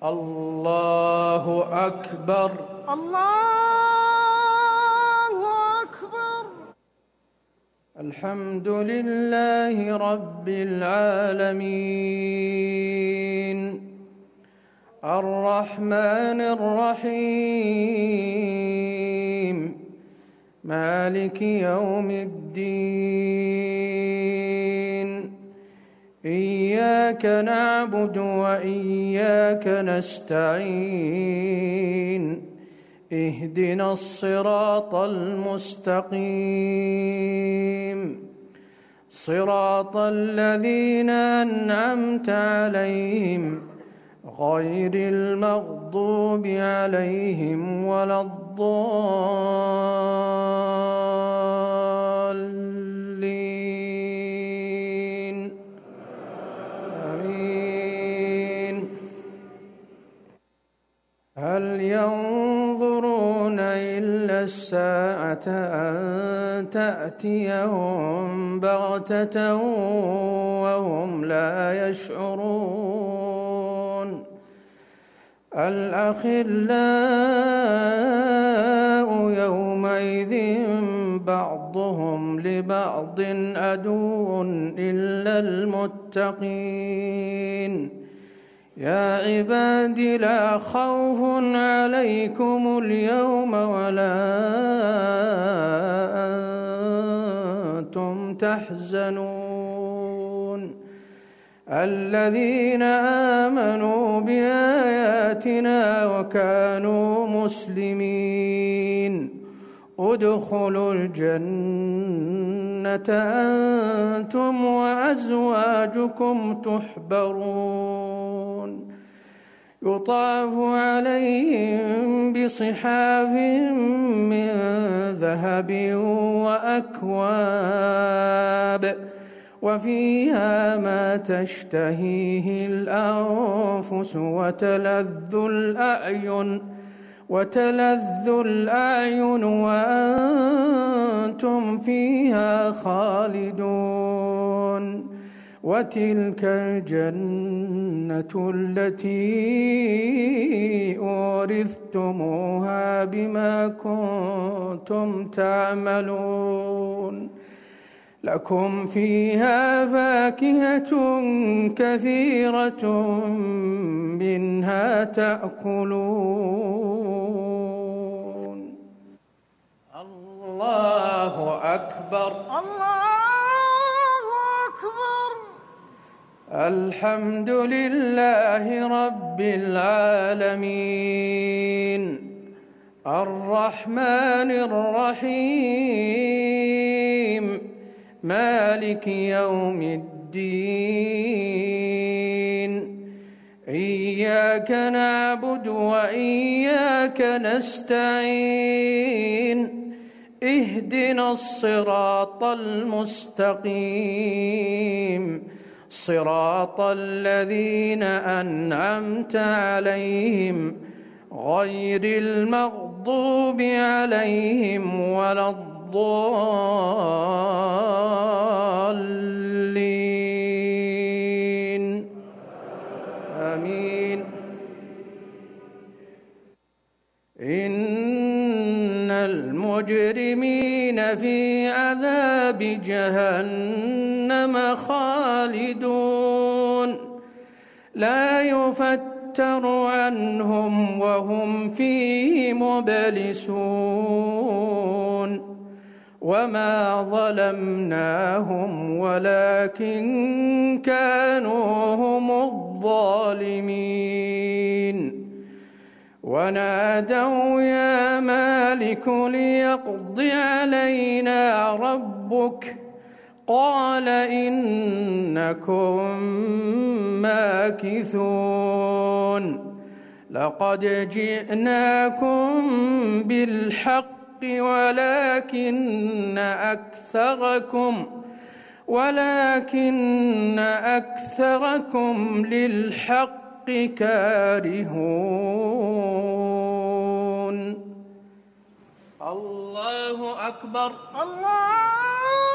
الله أكبر. الله أكبر. الحمد لله رب العالمين الرحمن الرحيم مالك يوم الدين إياك نعبد وإياك نستعين اهدنا الصراط المستقيم صراط الذين أنعمت عليهم غير المغضوب عليهم ولا الضالين آمين. هل ينظرون إلا الساعة أن تأتيهم بغتة وهم لا يشعرون الأخلاء يومئذ بعضهم لبعض عدو إلا المتقين يا عباد لا خوف عليكم اليوم ولا أنتم تحزنون الذين آمنوا بآياتنا وكانوا مسلمين ادخلوا الجنة أنتم وأزواجكم تحبرون يطاف عليهم بصحاف من ذهب وأكواب وفيها ما تشتهيه الأنفس وتلذ الأعين وأنتم فيها خالدون وتلك الجنة التي أورثتموها بما كنتم تعملون لكم فيها فاكهة كثيرة منها تأكلون. الله أكبر. الله أكبر. الحمد لله رب العالمين الرحمن الرحيم مالك يوم الدين إياك نعبد وإياك نستعين اهدنا الصراط المستقيم صراط الذين أنعمت عليهم غير المغضوب عليهم ولا الضالين آمين. إن المجرمين في عذاب جهنم خالدون لا يفتر عنهم وهم فيه مبلسون وما ظلمناهم ولكن كانوا هم الظالمين ونادوا يا مالك ليقض علينا ربك قال إنكم ماكثون لقد جئناكم بالحق ولكن أكثركم للحق كارهون. الله أكبر. الله